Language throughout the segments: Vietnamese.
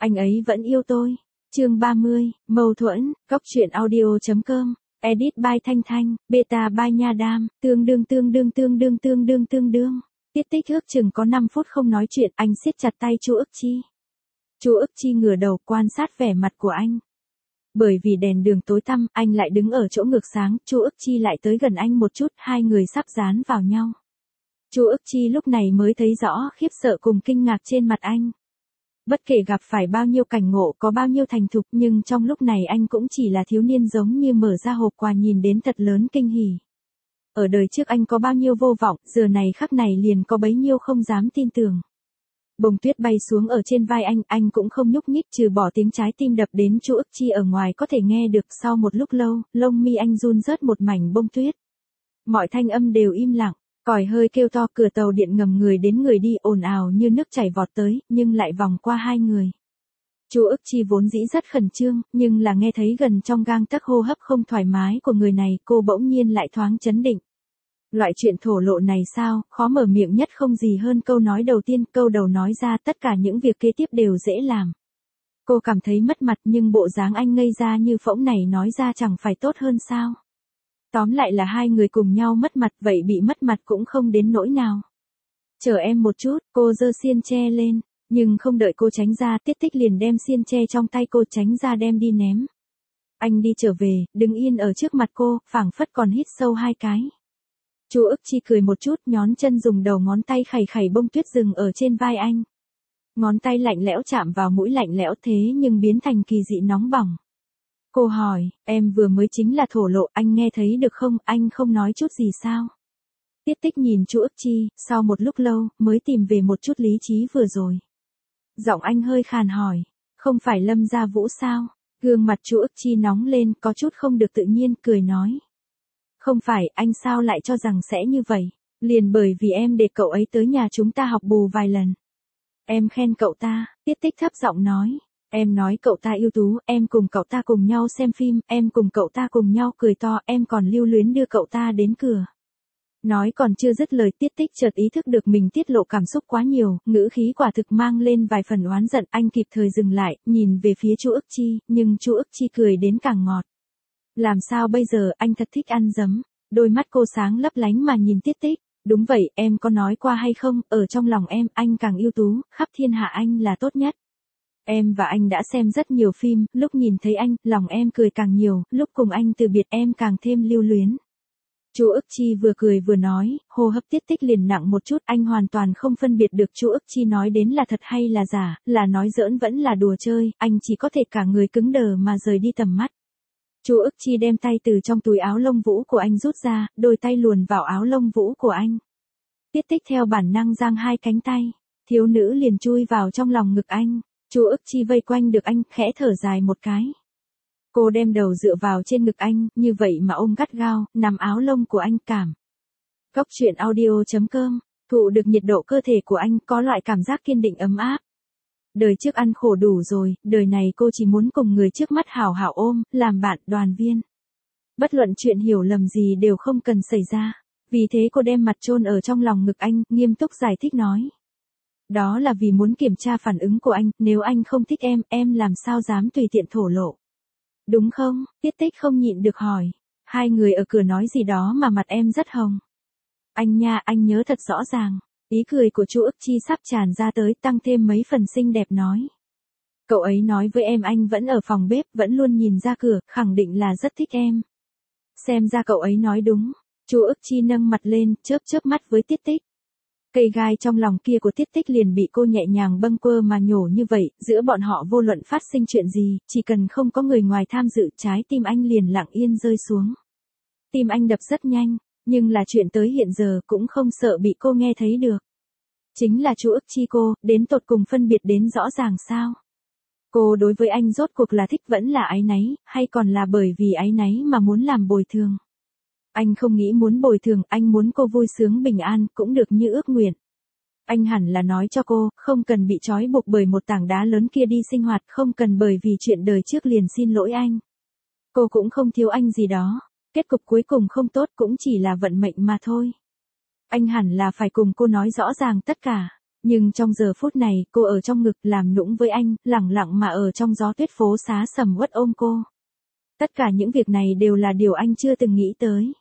Anh ấy vẫn yêu tôi. Chương 30, mâu thuẫn, Cóc truyện audio.com, edit by Thanh Thanh, beta by Nha Đam, tương đương. Tiết Tích ước chừng có 5 phút không nói chuyện, anh siết chặt tay Chu Ức Chi. Chu Ức Chi ngửa đầu quan sát vẻ mặt của anh. Bởi vì đèn đường tối tăm, anh lại đứng ở chỗ ngược sáng, Chu Ức Chi lại tới gần anh một chút, hai người sắp dán vào nhau. Chu Ức Chi lúc này mới thấy rõ khiếp sợ cùng kinh ngạc trên mặt anh. Bất kể gặp phải bao nhiêu cảnh ngộ, có bao nhiêu thành thục, nhưng trong lúc này anh cũng chỉ là thiếu niên giống như mở ra hộp quà nhìn đến thật lớn kinh hỉ. Ở đời trước anh có bao nhiêu vô vọng, giờ này khắc này liền có bấy nhiêu không dám tin tưởng. Bông tuyết bay xuống ở trên vai anh cũng không nhúc nhích trừ bỏ tiếng trái tim đập đến Chu Ức Chi ở ngoài có thể nghe được. Sau một lúc lâu, lông mi anh run rớt một mảnh bông tuyết. Mọi thanh âm đều im lặng, còi hơi kêu to, cửa tàu điện ngầm người đến người đi ồn ào như nước chảy vọt tới, nhưng lại vòng qua hai người. Chu Ức Chi vốn dĩ rất khẩn trương, nhưng là nghe thấy gần trong gang tấc hô hấp không thoải mái của người này, cô bỗng nhiên lại thoáng chấn định. Loại chuyện thổ lộ này sao, khó mở miệng nhất không gì hơn câu nói đầu tiên, câu đầu nói ra tất cả những việc kế tiếp đều dễ làm. Cô cảm thấy mất mặt nhưng bộ dáng anh ngây ra như phỗng này nói ra chẳng phải tốt hơn sao. Tóm lại là hai người cùng nhau mất mặt, vậy bị mất mặt cũng không đến nỗi nào. Chờ em một chút, cô giơ xiên tre lên, nhưng không đợi cô tránh ra, Tiết Tích liền đem xiên tre trong tay cô tránh ra đem đi ném. Anh đi trở về, đứng yên ở trước mặt cô, phảng phất còn hít sâu hai cái. Chu Ức Chi cười một chút, nhón chân dùng đầu ngón tay khẩy bông tuyết rừng ở trên vai anh. Ngón tay lạnh lẽo chạm vào mũi lạnh lẽo thế nhưng biến thành kỳ dị nóng bỏng. Cô hỏi, em vừa mới chính là thổ lộ, anh nghe thấy được không, anh không nói chút gì sao? Tiết Tích nhìn Chu Ức Chi, sau một lúc lâu, mới tìm về một chút lý trí vừa rồi. Giọng anh hơi khàn hỏi, không phải Lâm Gia Vũ sao? Gương mặt Chu Ức Chi nóng lên, có chút không được tự nhiên, cười nói. Không phải, anh sao lại cho rằng sẽ như vậy? Liền bởi vì em để cậu ấy tới nhà chúng ta học bù vài lần. Em khen cậu ta, Tiết Tích thấp giọng nói. Em nói cậu ta ưu tú, em cùng cậu ta cùng nhau xem phim, em cùng cậu ta cùng nhau cười to, em còn lưu luyến đưa cậu ta đến cửa. Nói còn chưa dứt lời, Tiết Tích chợt ý thức được mình tiết lộ cảm xúc quá nhiều, ngữ khí quả thực mang lên vài phần oán giận, anh kịp thời dừng lại, nhìn về phía Chu Ức Chi, nhưng Chu Ức Chi cười đến càng ngọt. Làm sao bây giờ, anh thật thích ăn giấm. Đôi mắt cô sáng lấp lánh mà nhìn Tiết Tích. Đúng vậy, em có nói qua hay không, ở trong lòng em, anh càng ưu tú, khắp thiên hạ anh là tốt nhất. Em và anh đã xem rất nhiều phim, lúc nhìn thấy anh, lòng em cười càng nhiều, lúc cùng anh từ biệt em càng thêm lưu luyến. Chu Ức Chi vừa cười vừa nói, hô hấp Tiết Tích liền nặng một chút, anh hoàn toàn không phân biệt được Chu Ức Chi nói đến là thật hay là giả, là nói giỡn vẫn là đùa chơi, anh chỉ có thể cả người cứng đờ mà rời đi tầm mắt. Chu Ức Chi đem tay từ trong túi áo lông vũ của anh rút ra, đôi tay luồn vào áo lông vũ của anh. Tiết Tích theo bản năng giang hai cánh tay, thiếu nữ liền chui vào trong lòng ngực anh. Chu Ức Chi vây quanh được anh, khẽ thở dài một cái. Cô đem đầu dựa vào trên ngực anh, như vậy mà ôm gắt gao, nằm áo lông của anh cảm. Cóc truyện audio.com, thụ được nhiệt độ cơ thể của anh, có loại cảm giác kiên định ấm áp. Đời trước ăn khổ đủ rồi, đời này cô chỉ muốn cùng người trước mắt hảo hảo ôm, làm bạn, đoàn viên. Bất luận chuyện hiểu lầm gì đều không cần xảy ra. Vì thế cô đem mặt chôn ở trong lòng ngực anh, nghiêm túc giải thích nói. Đó là vì muốn kiểm tra phản ứng của anh, nếu anh không thích em làm sao dám tùy tiện thổ lộ. Đúng không? Tiết Tích không nhịn được hỏi. Hai người ở cửa nói gì đó mà mặt em rất hồng. Anh nha, anh nhớ thật rõ ràng. Ý cười của Chu Ức Chi sắp tràn ra tới, tăng thêm mấy phần xinh đẹp nói. Cậu ấy nói với em anh vẫn ở phòng bếp, vẫn luôn nhìn ra cửa, khẳng định là rất thích em. Xem ra cậu ấy nói đúng. Chu Ức Chi nâng mặt lên, chớp mắt với Tiết Tích. Cây gai trong lòng kia của Tiết Tích liền bị cô nhẹ nhàng bâng quơ mà nhổ như vậy, giữa bọn họ vô luận phát sinh chuyện gì, chỉ cần không có người ngoài tham dự, trái tim anh liền lặng yên rơi xuống. Tim anh đập rất nhanh, nhưng là chuyện tới hiện giờ cũng không sợ bị cô nghe thấy được. Chính là Chu Ức Chi cô, đến tột cùng phân biệt đến rõ ràng sao? Cô đối với anh rốt cuộc là thích vẫn là áy náy, hay còn là bởi vì áy náy mà muốn làm bồi thường? Anh không nghĩ muốn bồi thường, anh muốn cô vui sướng bình an, cũng được như ước nguyện. Anh hẳn là nói cho cô, không cần bị trói buộc bởi một tảng đá lớn kia đi sinh hoạt, không cần bởi vì chuyện đời trước liền xin lỗi anh. Cô cũng không thiếu anh gì đó, kết cục cuối cùng không tốt cũng chỉ là vận mệnh mà thôi. Anh hẳn là phải cùng cô nói rõ ràng tất cả. Nhưng trong giờ phút này, cô ở trong ngực làm nũng với anh, lẳng lặng mà ở trong gió tuyết phố xá sầm uất ôm cô. Tất cả những việc này đều là điều anh chưa từng nghĩ tới.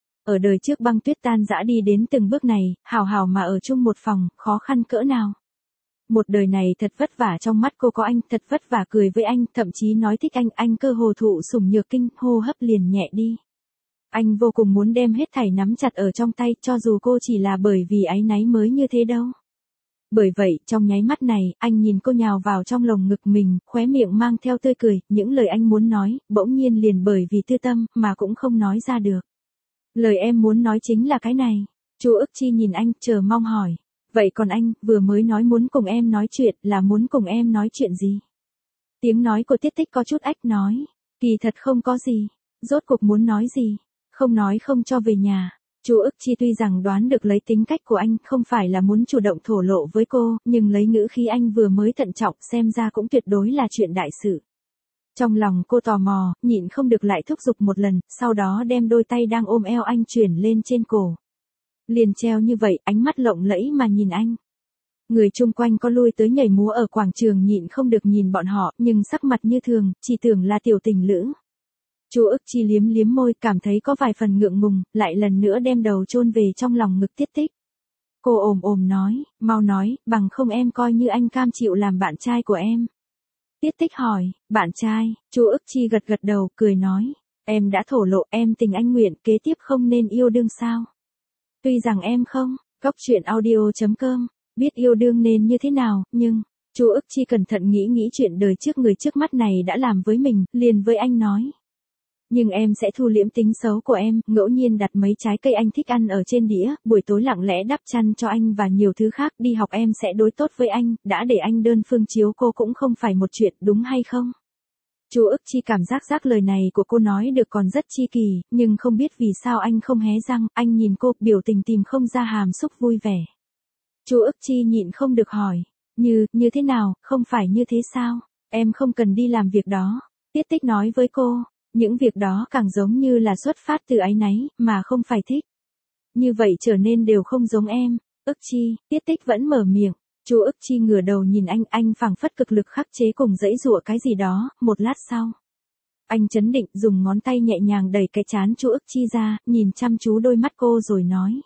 Ở đời trước băng tuyết tan rã đi đến từng bước này, hào hào mà ở chung một phòng, khó khăn cỡ nào. Một đời này thật vất vả trong mắt cô có anh, thật vất vả cười với anh, thậm chí nói thích anh cơ hồ thụ sủng nhược kinh, hô hấp liền nhẹ đi. Anh vô cùng muốn đem hết thảy nắm chặt ở trong tay, cho dù cô chỉ là bởi vì áy náy mới như thế đâu. Bởi vậy, trong nháy mắt này, anh nhìn cô nhào vào trong lồng ngực mình, khóe miệng mang theo tươi cười, những lời anh muốn nói, bỗng nhiên liền bởi vì tư tâm, mà cũng không nói ra được. Lời em muốn nói chính là cái này. Chu Ức Chi nhìn anh, chờ mong hỏi. Vậy còn anh, vừa mới nói muốn cùng em nói chuyện, là muốn cùng em nói chuyện gì? Tiếng nói của Tiết Tích có chút ách nói. Kỳ thật không có gì. Rốt cuộc muốn nói gì? Không nói không cho về nhà. Chu Ức Chi tuy rằng đoán được lấy tính cách của anh không phải là muốn chủ động thổ lộ với cô, nhưng lấy ngữ khí anh vừa mới thận trọng xem ra cũng tuyệt đối là chuyện đại sự. Trong lòng cô tò mò, nhịn không được lại thúc giục một lần, sau đó đem đôi tay đang ôm eo anh chuyển lên trên cổ. Liền treo như vậy, ánh mắt lộng lẫy mà nhìn anh. Người chung quanh có lui tới nhảy múa ở quảng trường nhịn không được nhìn bọn họ, nhưng sắc mặt như thường, chỉ tưởng là tiểu tình lữ. Chu Ức Chi liếm liếm môi, cảm thấy có vài phần ngượng ngùng, lại lần nữa đem đầu chôn về trong lòng ngực Tiết Tích. Cô ồm nói, mau nói, bằng không em coi như anh cam chịu làm bạn trai của em. Tiết Tích hỏi, bạn trai? Chu Ức Chi gật gật đầu, cười nói, em đã thổ lộ, em tình anh nguyện, kế tiếp không nên yêu đương sao? Tuy rằng em không, goctruyện audio.com, biết yêu đương nên như thế nào, nhưng, Chu Ức Chi cẩn thận nghĩ chuyện đời trước người trước mắt này đã làm với mình, liền với anh nói. Nhưng em sẽ thu liễm tính xấu của em, ngẫu nhiên đặt mấy trái cây anh thích ăn ở trên đĩa, buổi tối lặng lẽ đắp chăn cho anh và nhiều thứ khác, đi học em sẽ đối tốt với anh, đã để anh đơn phương chiếu cô cũng không phải một chuyện, đúng hay không? Chu Ức Chi cảm giác lời này của cô nói được còn rất chi kỳ, nhưng không biết vì sao anh không hé răng, anh nhìn cô, biểu tình tìm không ra hàm xúc vui vẻ. Chu Ức Chi nhịn không được hỏi, như thế nào, không phải như thế sao? Em không cần đi làm việc đó. Tiết Tích nói với cô. Những việc đó càng giống như là xuất phát từ áy náy, mà không phải thích. Như vậy trở nên đều không giống em. Ức Chi, Tiết Tích vẫn mở miệng. Chu Ức Chi ngửa đầu nhìn anh phảng phất cực lực khắc chế cùng dãy dụa cái gì đó, một lát sau. Anh chấn định dùng ngón tay nhẹ nhàng đẩy cái trán Chu Ức Chi ra, nhìn chăm chú đôi mắt cô rồi nói.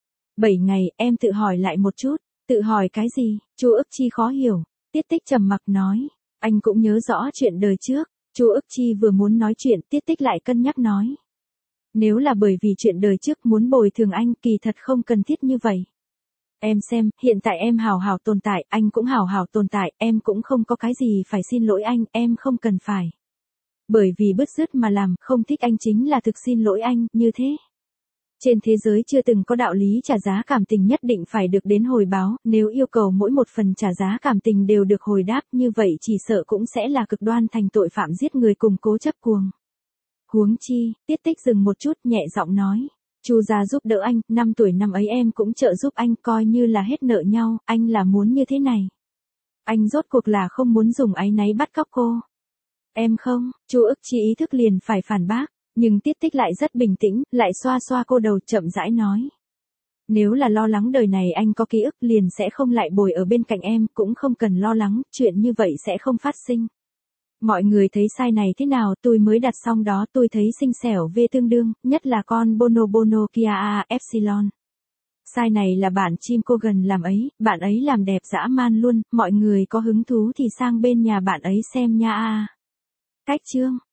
7 ngày, em tự hỏi lại một chút. Tự hỏi cái gì? Chu Ức Chi khó hiểu. Tiết Tích trầm mặc nói. Anh cũng nhớ rõ chuyện đời trước. Chu Ức Chi vừa muốn nói chuyện, Tiết Tích lại cân nhắc nói. Nếu là bởi vì chuyện đời trước muốn bồi thường anh, kỳ thật không cần thiết như vậy. Em xem, hiện tại em hào hào tồn tại, anh cũng hào hào tồn tại, em cũng không có cái gì phải xin lỗi anh, em không cần phải. Bởi vì bứt rứt mà làm, không thích anh chính là thực xin lỗi anh, như thế. Trên thế giới chưa từng có đạo lý trả giá cảm tình nhất định phải được đến hồi báo, nếu yêu cầu mỗi một phần trả giá cảm tình đều được hồi đáp như vậy chỉ sợ cũng sẽ là cực đoan thành tội phạm giết người cùng cố chấp cuồng. Huống chi, Tiết Tích dừng một chút nhẹ giọng nói. Chu gia giúp đỡ anh, 5 tuổi năm ấy em cũng trợ giúp anh coi như là hết nợ nhau, anh là muốn như thế này. Anh rốt cuộc là không muốn dùng áy náy bắt cóc cô. Em không, Chu Ức Chi ý thức liền phải phản bác. Nhưng Tiết Tích lại rất bình tĩnh, lại xoa xoa cô đầu chậm rãi nói. Nếu là lo lắng đời này anh có ký ức liền sẽ không lại bồi ở bên cạnh em, cũng không cần lo lắng, chuyện như vậy sẽ không phát sinh. Mọi người thấy sai này thế nào tôi mới đặt xong đó tôi thấy xinh xẻo về tương đương, nhất là con Bono Kia A Epsilon. Sai này là bạn chim cô gần làm ấy, bạn ấy làm đẹp dã man luôn, mọi người có hứng thú thì sang bên nhà bạn ấy xem nha a. Cách chương.